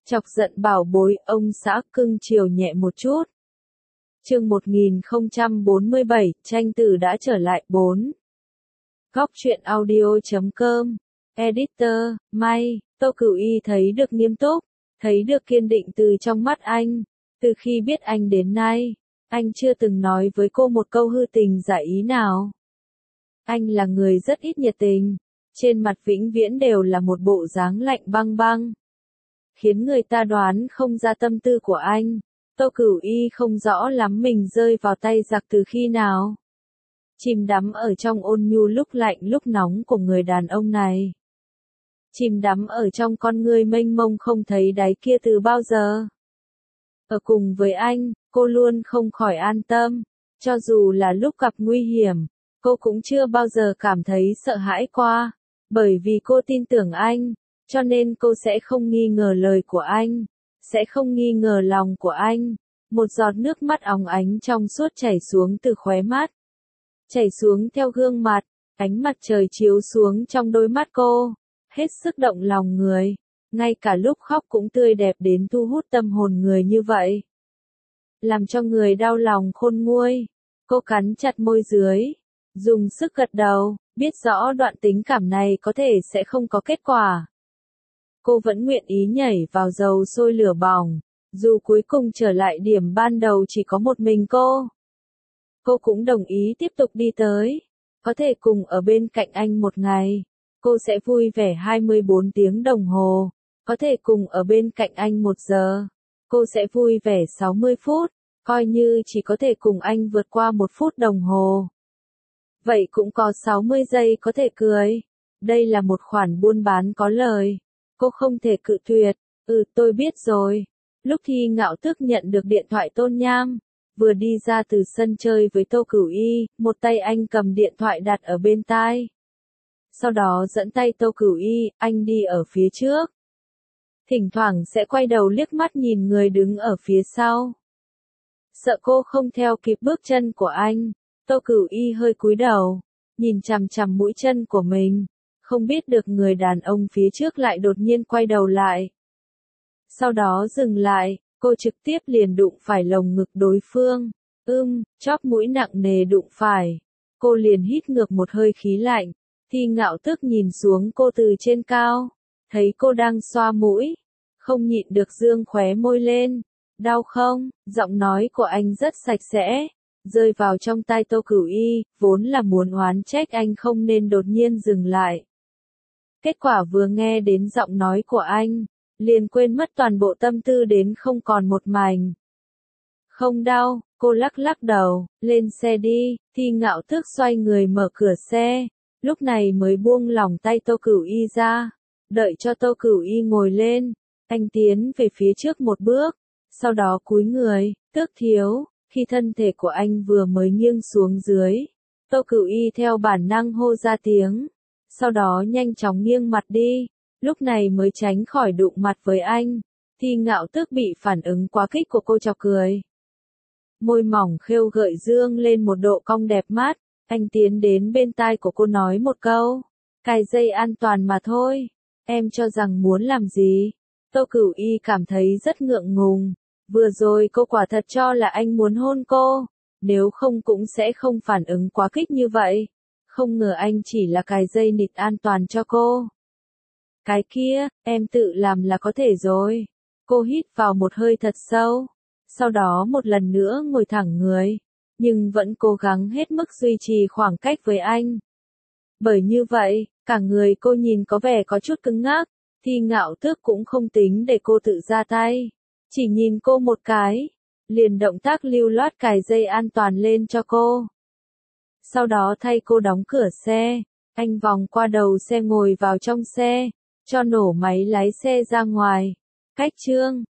Chọc giận bảo bối, ông xã cưng chiều nhẹ một chút. Chương 1047, tranh tử đã trở lại 4. Góc truyện audio.com. Editor, May, Tô Cửu Y thấy được nghiêm túc, thấy được kiên định từ trong mắt anh. Từ khi biết anh đến nay, anh chưa từng nói với cô một câu hư tình giả ý nào. Anh là người rất ít nhiệt tình, trên mặt vĩnh viễn đều là một bộ dáng lạnh băng băng, khiến người ta đoán không ra tâm tư của anh. Tô Cửu Y không rõ lắm mình rơi vào tay giặc từ khi nào. Chìm đắm ở trong ôn nhu lúc lạnh lúc nóng của người đàn ông này. Chìm đắm ở trong con người mênh mông không thấy đáy kia từ bao giờ. Ở cùng với anh, cô luôn không khỏi an tâm. Cho dù là lúc gặp nguy hiểm, cô cũng chưa bao giờ cảm thấy sợ hãi qua. Bởi vì cô tin tưởng anh, cho nên cô sẽ không nghi ngờ lời của anh, sẽ không nghi ngờ lòng của anh. Một giọt nước mắt óng ánh trong suốt chảy xuống từ khóe mắt, chảy xuống theo gương mặt, ánh mặt trời chiếu xuống trong đôi mắt cô, hết sức động lòng người, ngay cả lúc khóc cũng tươi đẹp đến thu hút tâm hồn người như vậy. Làm cho người đau lòng khôn nguôi, cô cắn chặt môi dưới, dùng sức gật đầu, biết rõ đoạn tình cảm này có thể sẽ không có kết quả. Cô vẫn nguyện ý nhảy vào dầu sôi lửa bỏng, dù cuối cùng trở lại điểm ban đầu chỉ có một mình cô. Cô cũng đồng ý tiếp tục đi tới, có thể cùng ở bên cạnh anh một ngày, cô sẽ vui vẻ 24 tiếng đồng hồ, có thể cùng ở bên cạnh anh 1 giờ, cô sẽ vui vẻ 60 phút, coi như chỉ có thể cùng anh vượt qua 1 phút đồng hồ. Vậy cũng có 60 giây có thể cười. Đây là một khoản buôn bán có lời. Cô không thể cự tuyệt. Tôi biết rồi. Lúc Thi Ngạo Tước nhận được điện thoại Tôn Nham, vừa đi ra từ sân chơi với Tô Cửu Y, một tay anh cầm điện thoại đặt ở bên tai. Sau đó dẫn tay Tô Cửu Y, anh đi ở phía trước. Thỉnh thoảng sẽ quay đầu liếc mắt nhìn người đứng ở phía sau. Sợ cô không theo kịp bước chân của anh, Tô Cửu Y hơi cúi đầu, nhìn chằm chằm mũi chân của mình, không biết được người đàn ông phía trước lại đột nhiên quay đầu lại. Sau đó dừng lại, cô trực tiếp liền đụng phải lồng ngực đối phương, chóp mũi nặng nề đụng phải. Cô liền hít ngược một hơi khí lạnh, Thi Ngạo Tước nhìn xuống cô từ trên cao, thấy cô đang xoa mũi, không nhịn được dương khóe môi lên. Đau không? Giọng nói của anh rất sạch sẽ, rơi vào trong tai Tô Cửu Y, vốn là muốn oán trách anh không nên đột nhiên dừng lại. Kết quả vừa nghe đến giọng nói của anh, liền quên mất toàn bộ tâm tư đến không còn một mảnh. Không đau, cô lắc lắc đầu, lên xe đi. Thi Ngạo Tước xoay người mở cửa xe, lúc này mới buông lỏng tay Tô Cửu Y ra, đợi cho Tô Cửu Y ngồi lên, anh tiến về phía trước một bước, sau đó cúi người, Tước thiếu. Khi thân thể của anh vừa mới nghiêng xuống dưới, Tô Cửu Y theo bản năng hô ra tiếng, sau đó nhanh chóng nghiêng mặt đi, lúc này mới tránh khỏi đụng mặt với anh. Thi Ngạo Tước bị phản ứng quá kích của cô chọc cười. Môi mỏng khêu gợi dương lên một độ cong đẹp mắt, anh tiến đến bên tai của cô nói một câu, cài dây an toàn mà thôi, em cho rằng muốn làm gì? Tô Cửu Y cảm thấy rất ngượng ngùng. Vừa rồi cô quả thật cho là anh muốn hôn cô, nếu không cũng sẽ không phản ứng quá kích như vậy. Không ngờ anh chỉ là cài dây nịt an toàn cho cô. Cái kia, em tự làm là có thể rồi. Cô hít vào một hơi thật sâu, sau đó một lần nữa ngồi thẳng người, nhưng vẫn cố gắng hết mức duy trì khoảng cách với anh. Bởi như vậy, cả người cô nhìn có vẻ có chút cứng ngắc, Thi Ngạo Tước cũng không tính để cô tự ra tay. Chỉ nhìn cô một cái, liền động tác lưu loát cài dây an toàn lên cho cô. Sau đó thay cô đóng cửa xe, anh vòng qua đầu xe ngồi vào trong xe, cho nổ máy lái xe ra ngoài. Cách chương